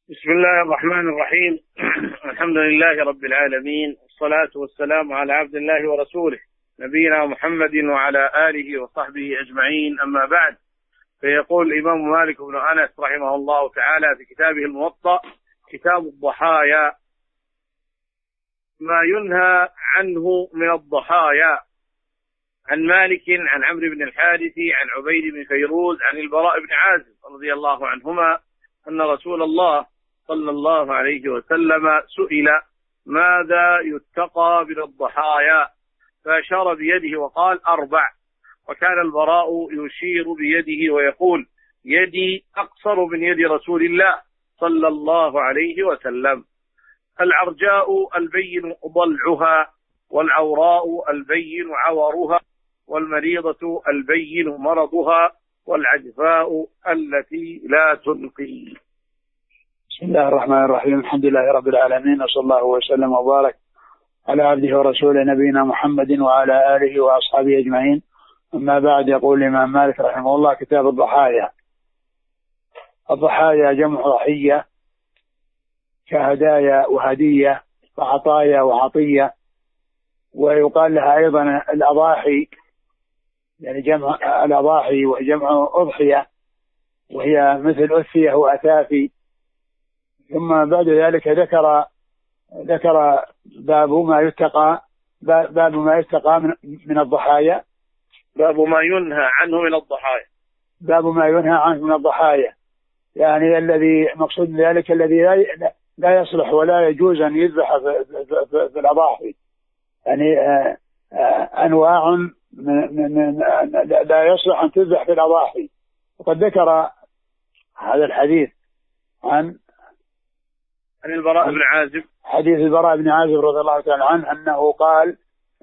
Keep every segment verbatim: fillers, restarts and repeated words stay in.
بسم الله الرحمن الرحيم. الحمد لله رب العالمين، والصلاة والسلام على عبد الله ورسوله نبينا محمد وعلى آله وصحبه أجمعين، أما بعد. فيقول الإمام مالك بن أنس رحمه الله تعالى في كتابه الموطأ كتاب الضحايا: ما ينهى عنه من الضحايا. عن مالك عن عمرو بن الحارث عن عبيد بن فيروز عن البراء بن عازب رضي الله عنهما أن رسول الله صلى الله عليه وسلم سئل: ماذا يتقى من الضحايا؟ فأشار بيده وقال: أربع. وكان البراء يشير بيده ويقول: يدي أقصر من يد رسول الله صلى الله عليه وسلم. العرجاء البين ضلعها، والعوراء البين عورها، والمريضة البين مرضها، والعجفاء التي لا تنقي. بسم الله الرحمن الرحيم. الحمد لله رب العالمين، وصلى الله وسلم وبارك على عبده ورسوله نبينا محمد وعلى آله وأصحابه أجمعين، أما بعد. يقول الإمام مالك رحمه الله: كتاب الضحايا. الضحايا جمع ضحية، كهدايا وهدية وعطايا وعطية، ويقال لها أيضا الأضاحي، يعني جمع الأضاحي وجمع أضحية، وهي مثل أثية وأثافي. ثم بعد ذلك ذكر ذكر باب ما يتقى باب ما يتقى من, من الضحايا باب ما ينهى عنه من الضحايا باب ما ينهى عنه من الضحايا، يعني الذي مقصود ذلك الذي لا, لا يصلح ولا يجوز أن يذبح في, في, في الأضاحي، يعني أنواع من, من لا يصلح أن تذبح في الأضاحي. وقد ذكر هذا الحديث عن عن البراء بن عازب، حديث البراء بن عازب رضي الله تعالى عنه أنه قال: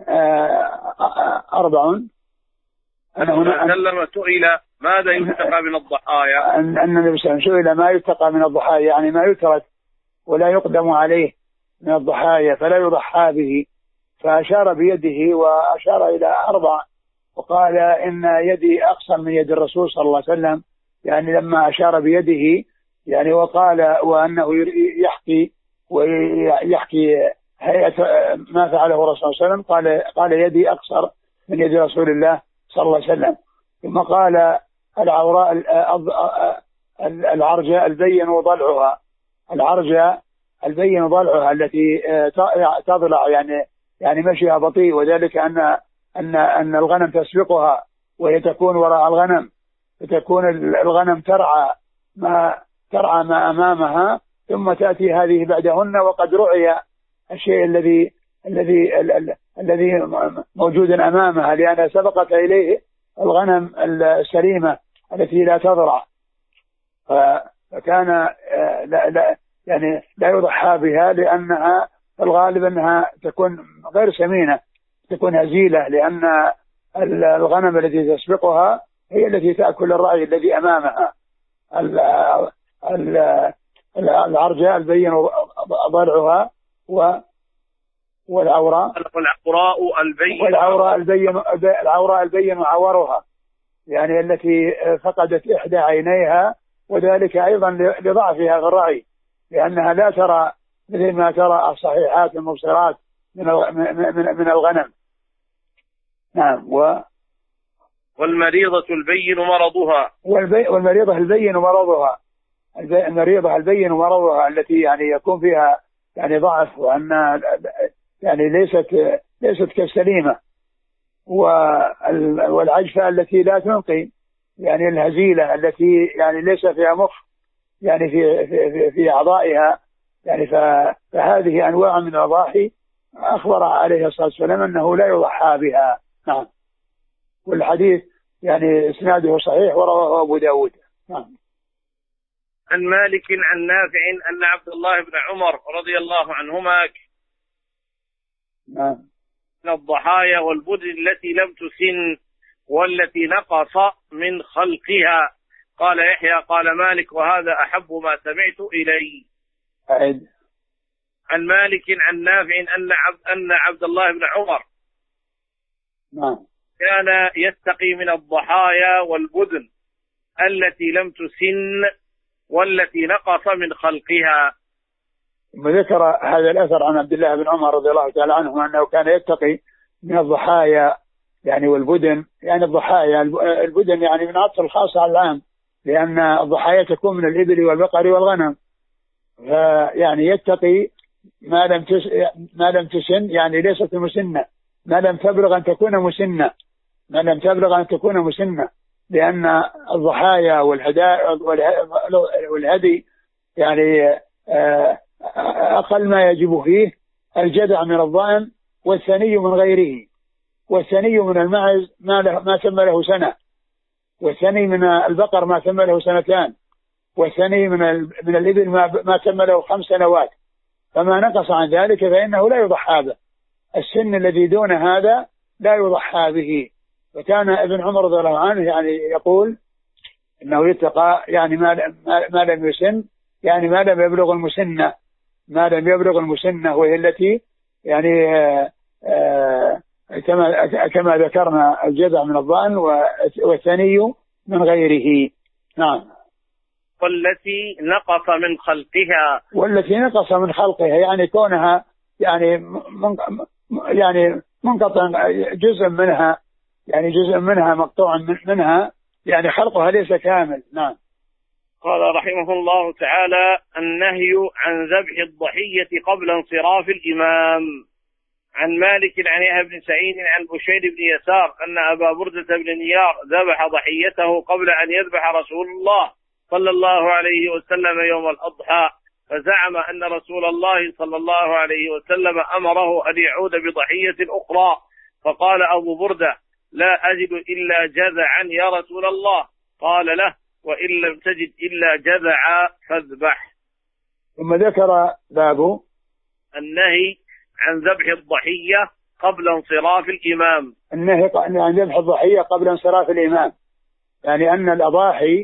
أربع. أنه سلم سئل: ماذا يتقى من الضحايا؟ أن النبي صلى الله عليه وسلم سئل: ما يتقى من الضحايا، يعني ما يترك ولا يقدم عليه من الضحايا فلا يضحى به. فأشار بيده وأشار إلى أربع، وقال: إن يدي أقصر من يد الرسول صلى الله عليه وسلم، يعني لما أشار بيده يعني وقال وأنه يحكي ويحكي هيئة ما فعله الرسول صلى الله عليه وسلم، قال قال يدي أقصر من يد رسول الله صلى الله عليه وسلم. ثم قال: العوراء العرجاء البين ضلعها، العرجاء البين ضلعها التي تضلع، يعني يعني مشيها بطيء، وذلك أن أن أن الغنم تسبقها وهي تكون وراء الغنم، فتكون الغنم ترعى ما ترعى ما أمامها، ثم تأتي هذه بعدهن، وقد رعي الشيء الذي الذي الذي موجود أمامها، لأنها سبقت إليه الغنم السليمة التي لا تضرع. فكان لا لا يعني لا يضحى بها، لأنها الغالب أنها تكون غير سمينة، تكون هزيلة، لأن الغنم التي تسبقها هي التي تأكل الرعي الذي أمامها. العرجاء البين ضلعها والعوراء والعوراء البين والعوراء البين العوراء البين عورها، يعني التي فقدت إحدى عينيها، وذلك أيضا لضعفها في الرعي، لأنها لا ترى مثل ما ترى الصحيحات المبصرات من من الغنم. نعم. و والمريضة البين مرضها والمريضة البين مرضها المريضة البين مرضها التي يعني يكون فيها يعني ضعف، وأن يعني ليست ليست كالسليمة. والعجفة التي لا تنقي، يعني الهزيلة التي يعني ليس فيها مخ، يعني في في في أعضائها، يعني فهذه أنواع من الأضاحي أخبر عليه الصلاة والسلام أنه لا يضحى بها. نعم. والحديث يعني إسناده صحيح، ورواه أبو داود. نعم. عن مالك عن نافع أن عبد الله بن عمر رضي الله عنهما نعم من الضحايا والبدن التي لم تسن والتي نقص من خلقها. قال يحيى: قال مالك: وهذا أحب ما سمعت إلي. أعد. عن مالك عن نافع أن عبد, أن عبد الله بن عمر نعم كان يتقي من الضحايا والبدن التي لم تسن والتي نقص من خلقها. وذكر هذا الأثر عن عبد الله بن عمر رضي الله تعالى عنه أنه كان يتقي من الضحايا يعني والبدن، يعني الضحايا البدن يعني من عطف الخاص على العام، لأن الضحايا تكون من الإبل والبقر والغنم، فيعني يتقي ما لم تس... ما لم تسن، يعني ليست مسنة، ما لم تبلغ أن تكون مسنة، ما لم تبلغ أن تكون مسنة، لأن الضحايا والهدايا والهدي يعني أقل ما يجب فيه الجدع من الضأن، والثني من غيره، والثني من المعز ما, له ما تم له سنة، والثني من البقر ما تم له سنتان، والثني من من الإبل ما, ما تم له خمس سنوات، فما نقص عن ذلك فإنه لا يضحى به. السن الذي دون هذا لا يضحى به. وكان ابن عمر رضي الله عنه يعني يقول إنه يتقى يعني ما, ما لم يسن، يعني ما لم يبلغ المسنة، ما لم يبلغ المسنة، وهي التي يعني آآ آآ كما كما ذكرنا الجدع من الضأن والثني من غيره. نعم. والتي نقص من خلقها، والتي نقص من خلقها يعني كونها يعني من يعني منقطع جزء منها، يعني جزء منها مقطوع منها، يعني خلقها ليس كامل. نعم. قال رحمه الله تعالى: النهي عن ذبح الضحية قبل انصراف الإمام. عن مالك عن يحيى بن سعيد عن بشير بن يسار أن أبا بردة بن نيار ذبح ضحيته قبل أن يذبح رسول الله صلى الله عليه وسلم يوم الأضحى، فزعم أن رسول الله صلى الله عليه وسلم أمره أن يعود بضحية أخرى، فقال أبو بردة: لا أجد إلا جذعا يا رسول الله. قال له: وإن لم تجد إلا جذعا فاذبح. ثم ذكر باب النهي عن ذبح الضحية قبل انصراف الإمام. النهي عن ذبح الضحية قبل انصراف الإمام، يعني أن الأضاحي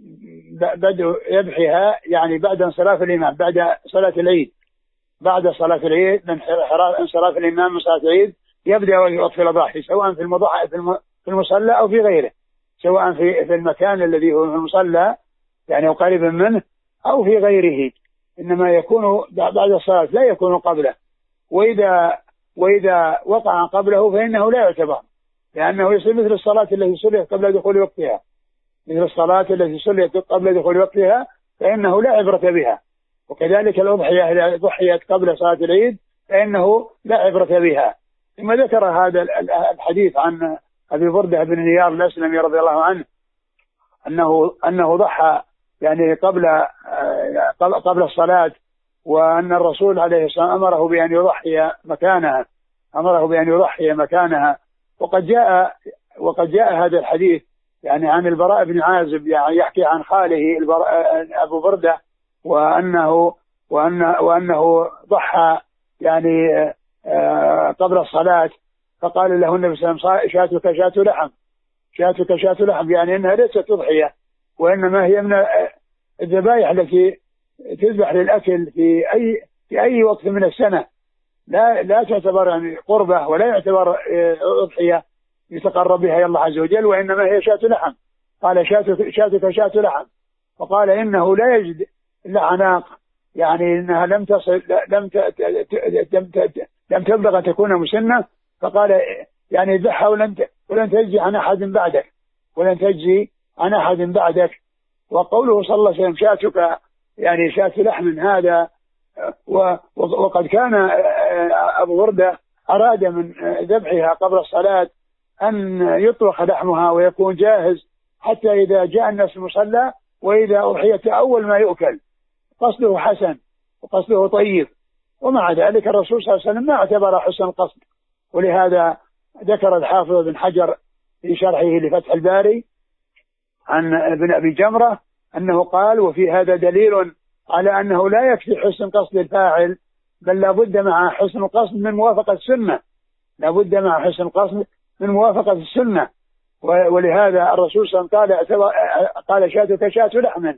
بدء ذبحها يعني بعد انصراف الإمام، بعد صلاة العيد، بعد صلاة العيد من انصراف الإمام من صلاة العيد يبدأ يوقف الأضاحي، سواء في المضحى في المصلى أو في غيره، سواء في في المكان الذي هو المصلى يعني قريبا منه أو في غيره، إنما يكون بعد الصلاة لا يكون قبله. وإذا وإذا وقع قبله فإنه لا يعتبر، لأنه يصير مثل الصلاة التي صليت قبل دخول وقتها، مثل الصلاة التي صليت قبل دخول وقتها فإنه لا عبرة بها. وكذلك الأضحية إذا ضحيت قبل صلاة العيد فإنه لا عبرة بها. ثم ذكر هذا الحديث عن أبي بردة بن نيار الأسلمي رضي الله عنه أنه أنه ضحى يعني قبل قبل الصلاة، وأن الرسول عليه الصلاة والسلام أمره بأن يضحي مكانها، أمره بأن يضحي مكانها. وقد جاء وقد جاء هذا الحديث يعني عن البراء بن عازب، يعني يحكي عن خاله أبو بردة وأنه وأن وأنه ضحى يعني قبل الصلاة، فقال له النبي صلى الله عليه وسلم: شاتك شات لحم، شاتك شات لحم، يعني أنها ليست تضحية، وإنما هي من الذبائح التي تذبح للأكل في أي في أي وقت من السنة، لا لا تعتبر يعني قربة ولا يعتبر أضحية يتقرب بها الله عز وجل، وإنما هي شات لحم. قال: شاتك شاتك شات لحم، وقال إنه لا يجد إلا عناق، يعني إنها لم تصل لم لم تبلغ أن تكون مسنة، فقال يعني ذبحها ولن ولن تجزي عن أحد بعدك، ولن تجزي عن أحد بعدك. وقوله صلى الله عليه وسلم: شاتك يعني شات لحم، هذا وقد كان أبو بردة أراد من ذبحها قبل الصلاة أن يطبخ لحمها ويكون جاهز حتى إذا جاء الناس المصلى وإذا أضحيت أول ما يؤكل. قصده حسن وقصده طيب، ومع ذلك الرسول صلى الله عليه وسلم ما اعتبر حسن القصد. ولهذا ذكر الحافظ بن حجر في شرحه لفتح الباري عن ابن أبي جمرة أنه قال: وفي هذا دليل على أنه لا يكفي حسن قصد الفاعل، بل لا بد مع حسن القصد من موافقة السنة، لا بد مع حسن القصد من موافقة السنة. ولهذا الرسول صلى الله عليه وسلم قال قال شاتك شات لحم.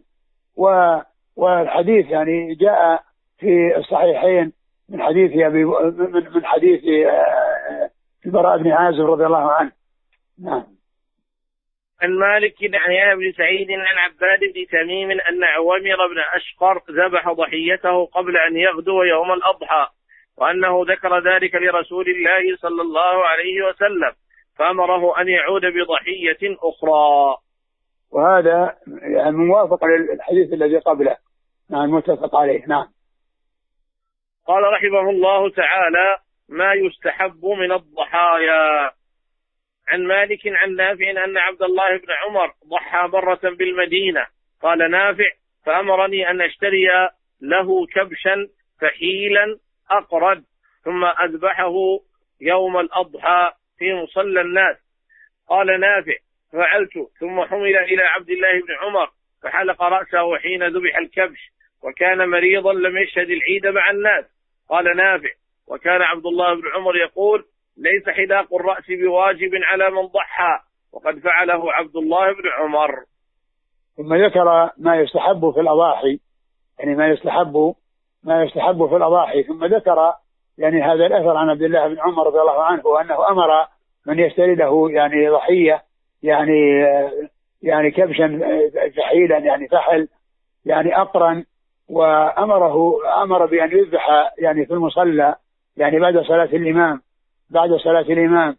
والحديث يعني جاء في الصحيحين من حديث أبي من حديث البراء بن عازب رضي الله عنه. نعم. عن مالك عن يحيى بن سعيد عن عباد بن تميم أن عويمر بن أشقر ذبح ضحيته قبل أن يغدو يوم الأضحى، وأنه ذكر ذلك لرسول الله صلى الله عليه وسلم فأمره أن يعود بضحية أخرى. وهذا يعني موافق للحديث الذي قبله، نعم متفق عليه. نعم. قال رحمه الله تعالى: ما يستحب من الضحايا. عن مالك عن نافع أن عبد الله بن عمر ضحى مرة بالمدينة، قال نافع: فأمرني أن أشتري له كبشا فحيلا أقرد ثم أذبحه يوم الأضحى في مصلى الناس. قال نافع: فعلت، ثم حمل إلى عبد الله بن عمر فحلق رأسه حين ذبح الكبش، وكان مريضا لم يشهد العيد مع الناس. قال نافع: وكان عبد الله بن عمر يقول: ليس حلاق الرأس بواجب على من ضحى، وقد فعله عبد الله بن عمر. ثم ذكر ما يستحب في الأضاحي، يعني ما يستحب ما يستحب في الأضاحي، ثم ذكر يعني هذا الأثر عن عبد الله بن عمر رضي الله عنه أنه أمر من يشتري له يعني ضحية، يعني يعني كبشا فحيلا يعني فحل يعني أقرن، وأمره أمر بأن يذبح يعني في المصلى يعني بعد صلاة الإمام بعد صلاة الإمام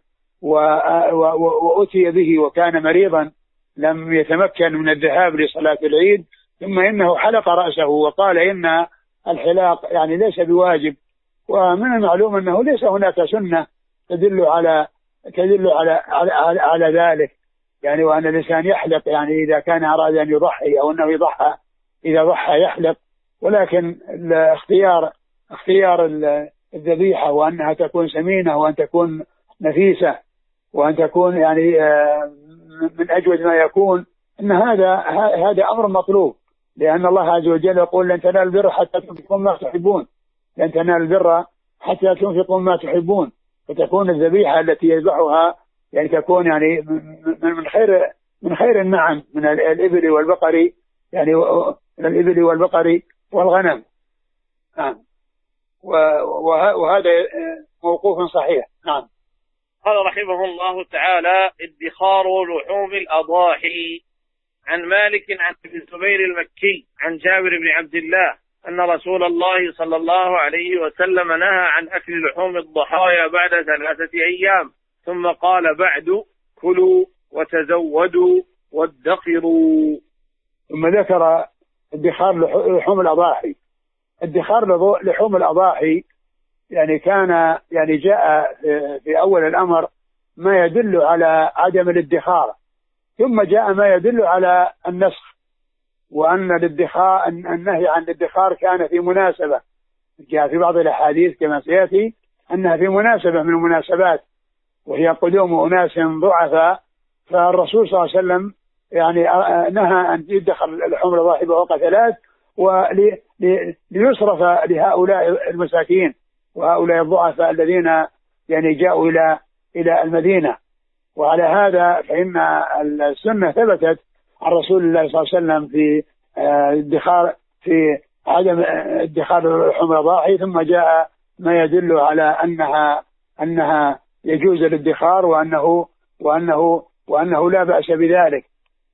وأتي به وكان مريضا لم يتمكن من الذهاب لصلاة العيد، ثم إنه حلق رأسه وقال إن الحلاق يعني ليس بواجب. ومن المعلوم أنه ليس هناك سنة تدل على تدل على على, على, على ذلك، يعني وأن الإنسان يحلق يعني إذا كان أراد أن يضحي أو أنه يضحى إذا ضحى يحلق، ولكن الاختيار اختيار الذبيحة وأنها تكون سمينة وأن تكون نفيسة وأن تكون يعني من أجود ما يكون، إن هذا هذا أمر مطلوب، لأن الله عز وجل يقول: لن تنالوا البر حتى تنفقوا ما تحبون لن تنالوا البر حتى تنفقوا ما تحبون. فتكون الذبيحة التي يذبحها يعني تكون يعني من خير من خير النعم من الإبل والبقر، يعني من الإبل والبقر والغنم. نعم. وهذا موقوف صحيح. نعم. قال رحمه الله تعالى: ادخار لحوم الأضاحي. عن مالك عن ابن الزبير المكي عن جابر بن عبد الله أن رسول الله صلى الله عليه وسلم نهى عن أكل لحوم الضحايا بعد ثلاثة أيام، ثم قال بعد: كلوا وتزودوا وادخروا. ثم ذكر ادخار لحوم الأضاحي. ادخار لحوم الأضاحي يعني كان يعني جاء في أول الأمر ما يدل على عدم الادخار، ثم جاء ما يدل على النسخ، وأن الادخار النهي عن الادخار كان في مناسبة، جاء في بعض الأحاديث كما سيأتي أنها في مناسبة من المناسبات، وهي قدوم أناس ضعفاء، فالرسول صلى الله عليه وسلم يعني نهى أن يدخر لحوم الأضاحي فوق ثلاث، وليصرف لهؤلاء المساكين وهؤلاء الضعفاء الذين يعني جاءوا إلى إلى المدينة. وعلى هذا فإن السنة ثبتت عن رسول الله صلى الله عليه وسلم في ادخار في عدم ادخار لحوم الأضاحي، ثم جاء ما يدل على أنها أنها يجوز الادخار وأنه وأنه وأنه لا بأس بذلك.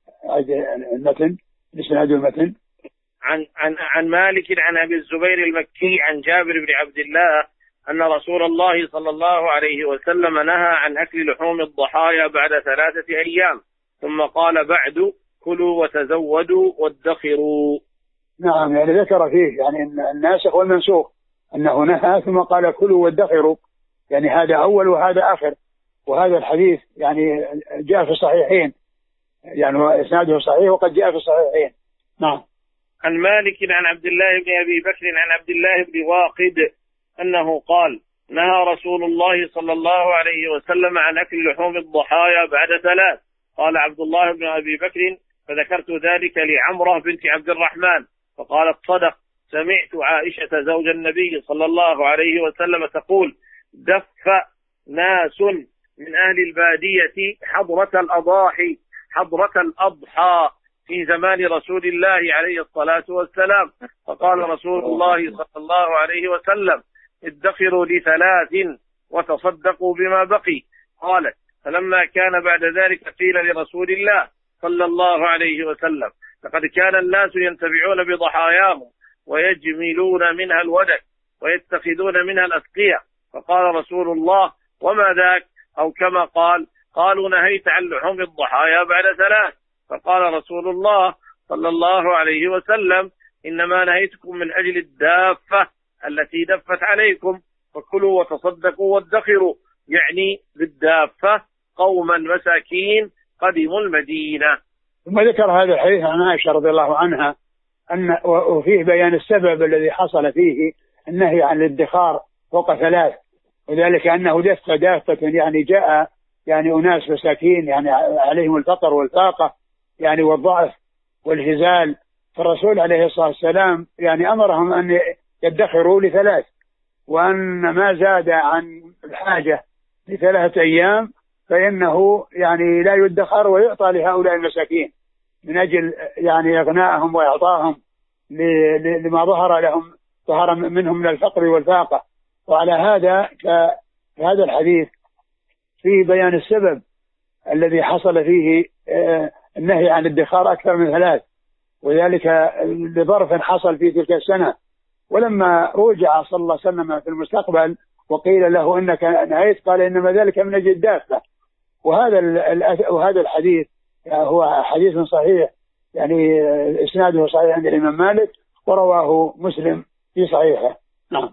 المتن بسند المتن عن عن عن مالك عن أبي الزبير المكي عن جابر بن عبد الله أن رسول الله صلى الله عليه وسلم نهى عن أكل لحوم الضحايا بعد ثلاثة أيام، ثم قال بعد: كلوا وتزودوا وادخروا. نعم، يعني ذكر فيه يعني الناسخ والمنسوخ، أنه نهى ثم قال: كلوا وادخروا، يعني هذا أول وهذا آخر. وهذا الحديث يعني جاء في الصحيحين، يعني إسناده صحيح وقد جاء في الصحيحين. نعم. عن مالك عن عبد الله بن أبي بكر عن عبد الله بن واقد أنه قال: نهى رسول الله صلى الله عليه وسلم عن أكل لحوم الضحايا بعد ثلاث. قال عبد الله بن أبي بكر: فذكرت ذلك لعمرة بنت عبد الرحمن فقالت: صدق، سمعت عائشة زوج النبي صلى الله عليه وسلم تقول: دف ناس من أهل البادية حضرة الأضاحي حضرة الأضحى في زمان رسول الله عليه الصلاة والسلام، فقال رسول الله صلى الله عليه وسلم: ادخروا لثلاث وتصدقوا بما بقي. قالت: فلما كان بعد ذلك قيل لرسول الله: صلى الله عليه وسلم: لقد كان الناس ينتفعون بضحاياهم ويجملون منها الودك ويتخذون منها الأسقية. فقال رسول الله: وما ذاك؟ أو كما قال: قالوا: نهيت عن لحوم الضحايا بعد ثلاث. فقال رسول الله صلى الله عليه وسلم: إنما نهيتكم من أجل الدافة التي دفت عليكم، فكلوا وتصدقوا وادخروا، يعني بالدافة قوما مساكين قدموا المدينة. ثم ذكر هذا الحديث عن عائشة رضي الله عنها أن وفيه بيان السبب الذي حصل فيه النهي عن الادخار فوق ثلاث، وذلك أنه دفة دافة يعني جاء يعني أناس مساكين يعني عليهم الفقر والفاقة يعني والضعف والهزال، فالرسول عليه الصلاة والسلام يعني أمرهم أن يدخروا لثلاث، وأن ما زاد عن الحاجة لثلاثة أيام فإنه يعني لا يدخر ويعطى لهؤلاء المساكين من أجل يعني إغنائهم وإعطائهم لما ظهر لهم ظهر منهم من الفقر والفاقة. وعلى هذا هذا الحديث في بيان السبب الذي حصل فيه النهي عن الادخار أكثر من ثلاث، وذلك لظرف حصل في تلك السنة. ولما رجع صلى الله عليه وسلم في المستقبل وقيل له إنك نهيت قال: إنما ذلك من أجل الدافة. وهذا وهذا الحديث هو حديث صحيح يعني إسناده صحيح عند الإمام مالك، ورواه مسلم في صحيحه. نعم.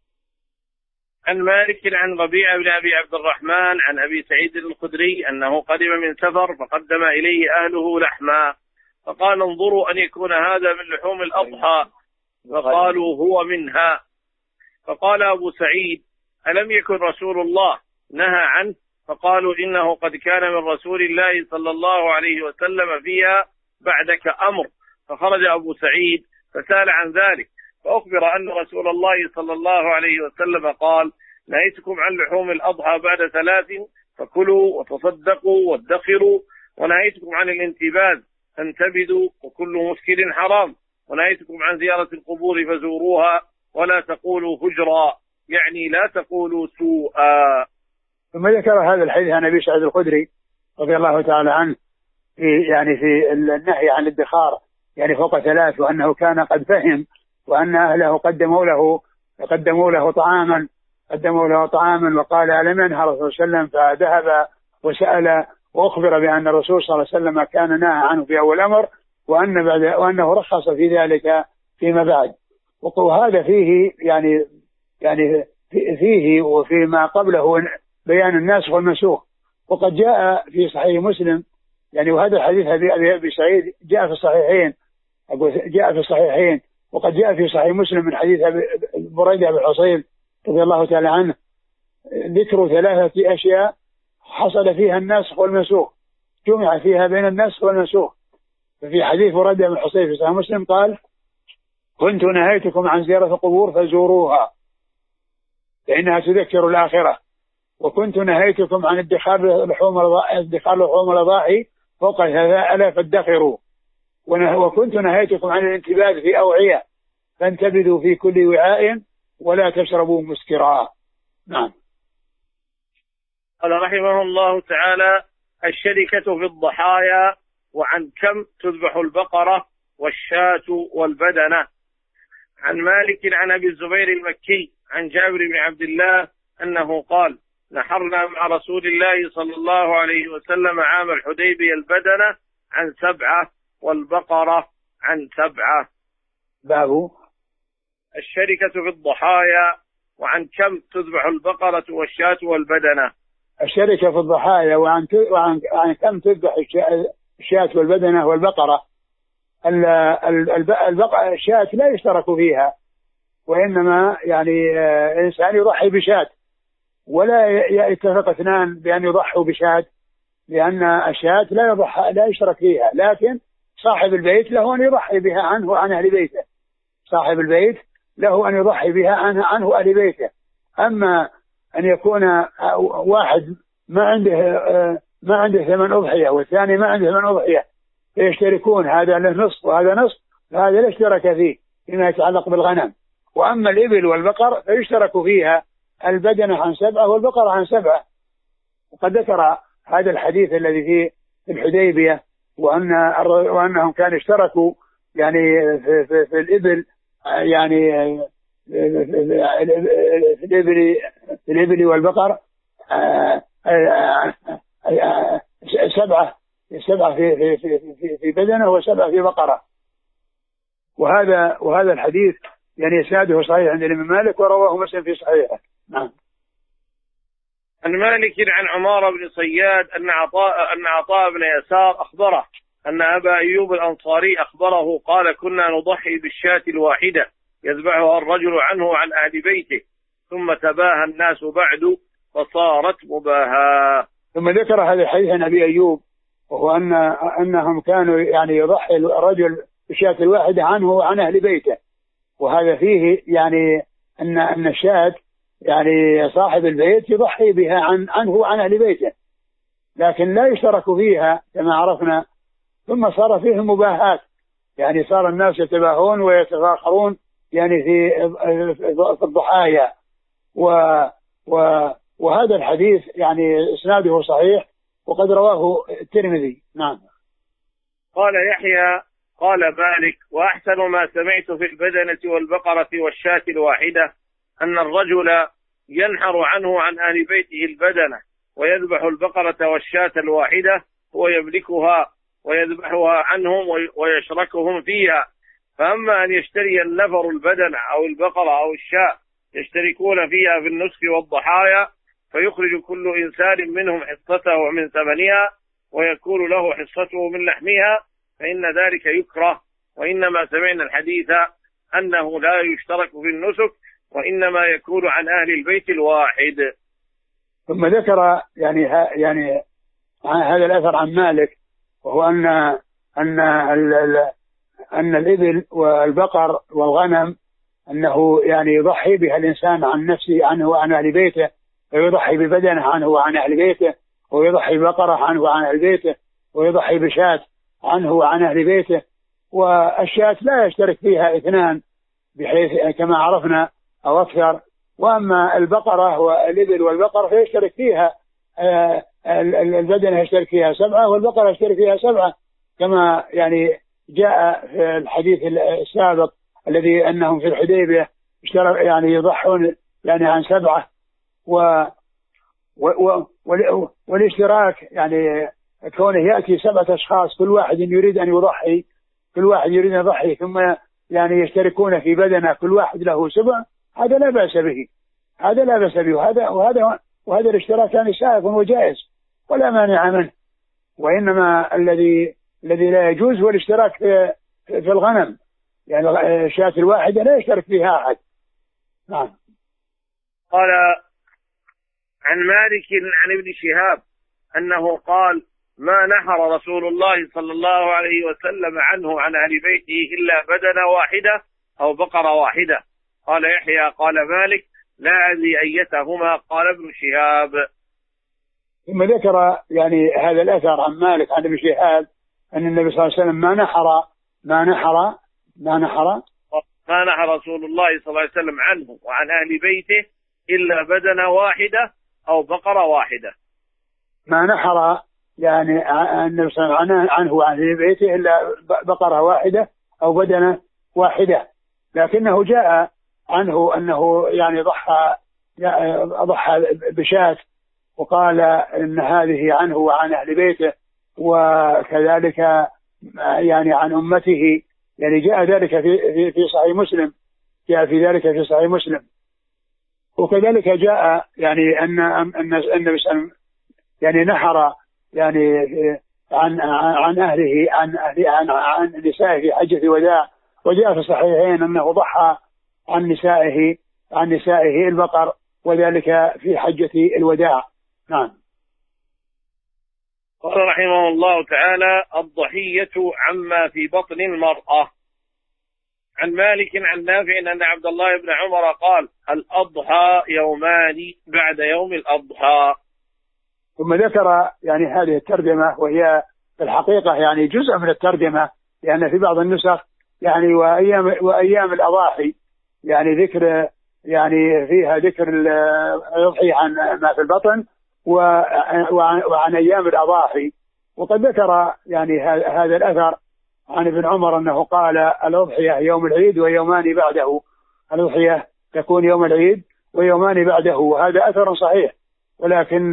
عن مالك عن ربيعة بن أبي عبد الرحمن عن أبي سعيد الخدري أنه قدم من سفر فقدم إليه أهله لحما، فقال: انظروا أن يكون هذا من لحوم الأضحى، فقالوا: هو منها. فقال أبو سعيد: ألم يكن رسول الله نهى عنه؟ فقالوا: إنه قد كان من رسول الله صلى الله عليه وسلم فيها بعدك أمر. فخرج أبو سعيد فسأل عن ذلك، فأخبر أن رسول الله صلى الله عليه وسلم قال: نهيتكم عن لحوم الأضحى بعد ثلاث، فكلوا وتصدقوا وادخروا، ونهيتكم عن الانتباذ فانتبذوا، وكل مسكر حرام، ونهيتكم عن زيارة القبور فزوروها، ولا تقولوا هجرا، يعني لا تقولوا سوءا. ثم ذكر هذا الحديث عن أبي سعيد الخدري رضي الله تعالى عنه في يعني في النهي عن الادخار يعني فوق ثلاث، وأنه كان قد فهم وأن أهله قدموا له قدموا له طعاما قدموا له طعاما وقال: ألم ينهى الرسول صلى الله عليه وسلم؟ فذهب وسأل وأخبر بأن الرسول صلى الله عليه وسلم كان نهى عنه في أول الأمر، وأن بعد وأنه رخص في ذلك فيما بعد. وهذا فيه يعني يعني فيه وفيما قبله بيان الناسخ والمنسوخ. وقد جاء في صحيح مسلم يعني، وهذا الحديث أبي أبي سعيد جاء في الصحيحين جاء في الصحيحين وقد جاء في صحيح مسلم من حديث بريدة بن حصيب رضي الله تعالى عنه ذكر ثلاثة أشياء حصل فيها الناسخ والمنسوخ، جمع فيها بين الناسخ والمنسوخ. ففي حديث بريدة بن حصيب في صحيح مسلم قال: كنت نهيتكم عن زيارة القبور فزوروها فإنها تذكر الآخرة، وكنت نهيتكم عن ادخار لحوم ادخار لحوم الأضاحي فوق ثلاثة فادخروا، وكنت نهيتكم عن الانتباذ في أوعية فانتبذوا في كل وعاء ولا تشربوا مسكرا. نعم. قال رحمه الله تعالى: الشركة في الضحايا، وعن كم تذبح البقرة والشاة والبدنة. عن مالك عن أبي الزبير المكي عن جابر بن عبد الله أنه قال: نحرنا مع رسول الله صلى الله عليه وسلم عام الحديبية البدنة عن سبعة والبقرة عن سبعة. باب الشركة في الضحايا، وعن كم تذبح البقرة والشاة والبدنة. الشركة في الضحايا وعن وعن, وعن كم تذبح الشاة والبدنة والبقرة. البقرة الشاة لا يشترك فيها، وإنما يعني إنسان يضحي بشاة، ولا يتفق اثنان بأن يضحوا بشاة، لأن الشاة لا يضحى لا يشترك فيها، لكن صاحب البيت له أن يضحي بها عنه وعن أهل بيته. صاحب البيت له أن يضحي بها عنه عنه أهل بيته. أما أن يكون واحد ما عنده ما عنده ثمن أضحية والثاني ما عنده ثمن أضحية فيشتركون، هذا له نصف وهذا نصف، فهذا لا اشترك فيه فيما يتعلق بالغنم. وأما الإبل والبقر فيشترك فيها البدنة عن سبعة والبقرة عن سبعة. وقد ذكر هذا الحديث الذي في الحديبية وأن وأنهم كانوا اشتركوا يعني في, في, في الإبل، يعني في الإبل في الإبل والبقر سبعة سبعة في في في في بدنه وسبعة في بقرة. وهذا وهذا الحديث يعني إسناده صحيح عند الإمام مالك ورواه مسلم في صحيحه. نعم. عن مالك عن عمار بن صياد أن عطاء أن عطاء بن يسار أخبره أن أبا أيوب الأنصاري أخبره قال كنا نضحي بالشاة الواحدة يذبحها الرجل عنه وعن أهل بيته ثم تباهى الناس بعد فصارت مباهاة. ثم ذكر هذا الحديث عن أبي أيوب وهو أن أنهم كانوا يعني يضحي الرجل بالشاة الواحدة عنه وعن أهل بيته، وهذا فيه يعني أن أن الشاة يعني صاحب البيت يضحي بها عن عنه وعن أهل بيته، لكن لا يشترك فيها كما عرفنا. ثم صار فيه مباهات، يعني صار الناس يتباهون ويتفاخرون يعني في في الضحايا. و و وهذا الحديث يعني إسناده صحيح وقد رواه الترمذي. نعم. قال يحيى قال مالك وأحسن ما سمعت في البدنة والبقرة والشاة الواحدة أن الرجل ينحر عنه عن أهل بيته البدنة ويذبح البقرة والشاة الواحدة هو يملكها ويذبحها عنهم ويشركهم فيها. فأما أن يشتري النفر البدنة أو البقرة أو الشاة يشتركون فيها في النسك والضحايا فيخرج كل إنسان منهم حصته من ثمنها ويكون له حصته من لحمها فإن ذلك يكره. وإنما سمعنا الحديث أنه لا يشترك في النسك وإنما يكون عن أهل البيت الواحد. ثم ذكر يعني يعني هذا الأثر عن مالك وهو أن أن أن الإبل والبقر والغنم أنه يعني يضحي بها الإنسان عن نفسه عنه وعن أهل بيته، ويضحي ببدنه عنه وعن أهل بيته، ويضحي ببقرة عنه وعن أهل بيته، ويضحي بشاة عنه وعن أهل بيته. والشاة لا يشترك فيها اثنان بحيث كما عرفنا أو أكثر، وأما البقرة والإبل والبقر فيشترك فيها البدنة يشترك فيها سبعة والبقرة يشترك فيها سبعة كما يعني جاء في الحديث السابق الذي أنهم في الحديبية اشترك يعني يضحون يعني عن سبعة. و و والاشتراك يعني كونه يأتي سبعة أشخاص كل واحد يريد أن يضحي كل واحد يريد أن يضحي ثم يعني يشتركون في بدنة كل واحد له سبع، هذا لا بأس به هذا لا بأس به وهذا وهذا وهذا الاشتراك يعني سائغ وجائز ولا مانع منه. وإنما الذي الذي لا يجوز هو الاشتراك في في الغنم، يعني الشاة الواحدة لا يشترك فيها أحد. نعم. قال عن مالك عن ابن شهاب أنه قال ما نحر رسول الله صلى الله عليه وسلم عنه عن أهل بيته إلا بدنة واحدة أو بقرة واحدة. قال يحيى قال مالك لا أدري أيتهما. قال ابن شهاب. ثم ذكر يعني هذا الأثر عن مالك عن ابن شهاب أن النبي صلى الله عليه وسلم ما نحر ما نحر ما نحر ما نحر رسول الله صلى الله عليه وسلم عنه وعن أهل بيته إلا بدنة واحدة أو بقرة واحدة. ما نحر يعني النبي صلى الله عليه وسلم عنه وعن أهل بيته إلا بقرة واحدة أو بدنة واحدة، لكنه جاء عنه أنه يعني ضحى ضحى بشاة وقال إن هذه عنه وعن أهل بيته، وكذلك يعني عن أمته، يعني جاء ذلك في في في صحيح مسلم جاء في ذلك في صحيح مسلم. وكذلك جاء يعني أن أن النبي صلى الله عليه وسلم يعني نحر يعني عن عن أهله عن أهله عن عن نسائه في حجة الوداع، وجاء في الصحيحين أنه ضحى عن نسائه عن نسائه البقر وذلك في حجة الوداع. نعم. قال رحمه الله تعالى الضحية عما في بطن المرأة. عن مالك عن نافع أن عبد الله بن عمر قال الأضحى يومان بعد يوم الأضحى. ثم ذكر يعني هذه الترجمة وهي في الحقيقة يعني جزء من الترجمة، لأن في بعض النسخ يعني وأيام وأيام الأضاحي يعني ذكر يعني فيها ذكر الأضحية عن ما في البطن وعن, وعن أيام الأضاحي، وقد ذكر يعني هذا الأثر عن ابن عمر أنه قال الأضحية يوم العيد ويومان بعده، الأضحية تكون يوم العيد ويومان بعده، وهذا أثر صحيح. ولكن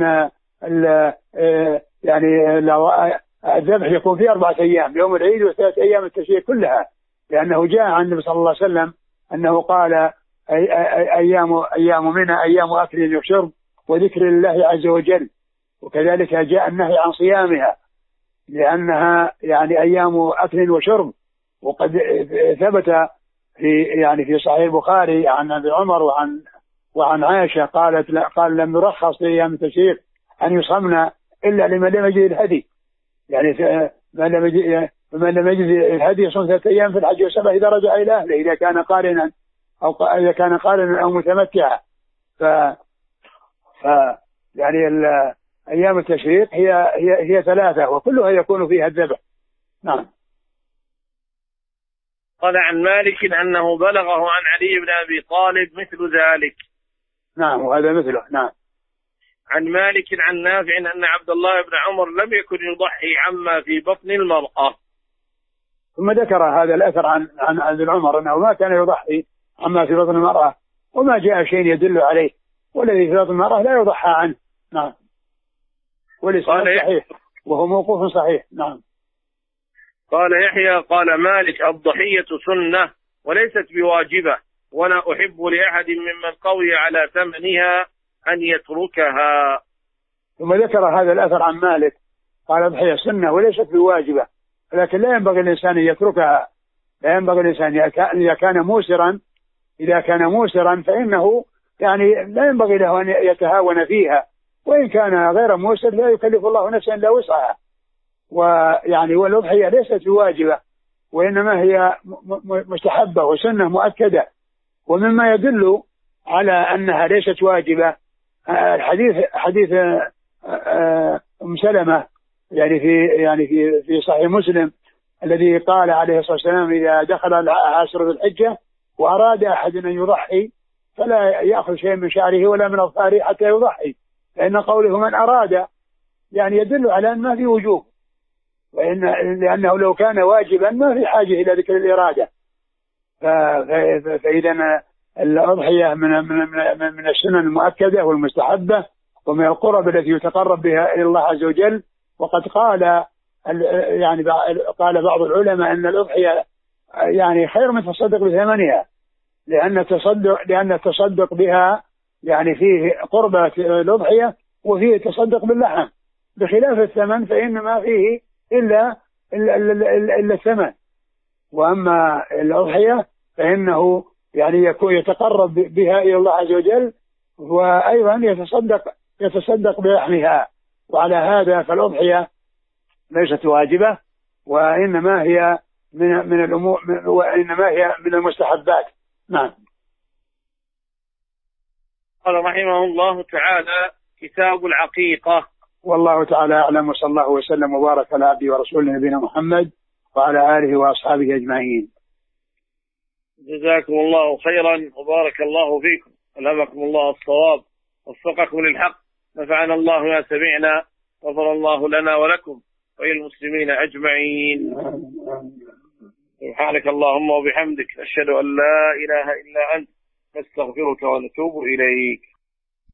يعني الذبح يكون في أربعة أيام، يوم العيد وثلاث أيام التشريق كلها، لأنه جاء عن النبي صلى الله عليه وسلم أنه قال أيام أيام منى أيام أكل وشرب وذكر الله عز وجل. وكذلك جاء النهي عن صيامها لأنها يعني أيام أكل وشرب. وقد ثبت في يعني في صحيح البخاري عن ابن عمر وعن وعن عائشة قالت قال لم يرخص لأيام التشريق أن يصمنا إلا لمن لم يجد الهدي، يعني من لم يجد من لم يجد الهدي يصوم ثلاثة أيام في الحج وسبع إذا رجع إلى أهله، إذا كان قارنا أو إذا كان قارنا أو متمتعا. ف ف يعني أيام التشريق هي هي هي ثلاثة وكلها يكون فيها الذبح. نعم. قال عن مالك أنه بلغه عن علي بن أبي طالب مثل ذلك. نعم وهذا مثله. نعم. عن مالك عن نافع أن عبد الله بن عمر لم يكن يضحي عما في بطن المرأة. ثم ذكر هذا الأثر عن عن ابن عمر أنه ما كان يضحي عما في بطن المرأة، وما جاء شيء يدل عليه، والذي في بطن المرأة لا يضحى عنه. نعم. ولسان صحيح وهو موقوف صحيح. نعم. قال يحيى قال مالك الضحية سنة وليست بواجبة، ولا أحب لأحد ممن قوي على ثمنها أن يتركها. ثم ذكر هذا الأثر عن مالك قال الضحية سنة وليست بواجبة، لكن لا ينبغي الإنسان أن يتركها. لا ينبغي الإنسان إذا كان موسرا إذا كان موسرا فإنه يعني لا ينبغي له أن يتهاون فيها، وإن كان غير موسر لا يكلف الله نفسا إلا وسعها. ويعني والأضحية ليست بواجبة، وإنما هي مستحبة وسنة مؤكدة. ومما يدل على أنها ليست واجبة الحديث حديث أم سلمة يعني في يعني في في صحيح مسلم الذي قال عليه الصلاة والسلام إذا دخل عاشر ذي الحجة وأراد أحد أن يضحي فلا يأخذ شيء من شعره ولا من أظفاره حتى يضحي، لأن قوله من أراد يعني يدل على أن ما في وجوب، وإن لأنه لو كان واجبا ما في حاجة إلى ذكر الإرادة. فإذا الأضحية من من من السنن المؤكدة والمستحبة ومن القرب التي يتقرب بها إلى الله عز وجل. وقد قال يعني قال بعض العلماء أن الأضحية يعني خير من التصدق بثمنها، لأن التصدق لأن التصدق بها يعني فيه قربة الأضحية وفيه التصدق باللحم، بخلاف الثمن فإن ما فيه إلا إلا, إلا, إلا الثمن. وأما الأضحية فإنه يعني يكون يتقرب بها إلى الله عز وجل، وأيضا يتصدق يتصدق بلحمها. وعلى هذا فالأضحية ليست واجبة، وإنما هي من من الأمور وإنما هي من المستحبات. نعم. قال رحمه الله تعالى كتاب العقيقة. والله تعالى أعلم، وصلى الله وسلم وبارك على عبده ورسوله نبينا محمد وعلى آله وأصحابه أجمعين. جزاكم الله خيرا وبارك الله فيكم، ألهمكم الله الصواب ووفقكم للحق، نفعنا الله ما سمعنا، غفر الله لنا ولكم وللمسلمين أجمعين. سبحانك اللهم وبحمدك، أشهد أن لا إله إلا أنت، نستغفرك ونتوب إليك.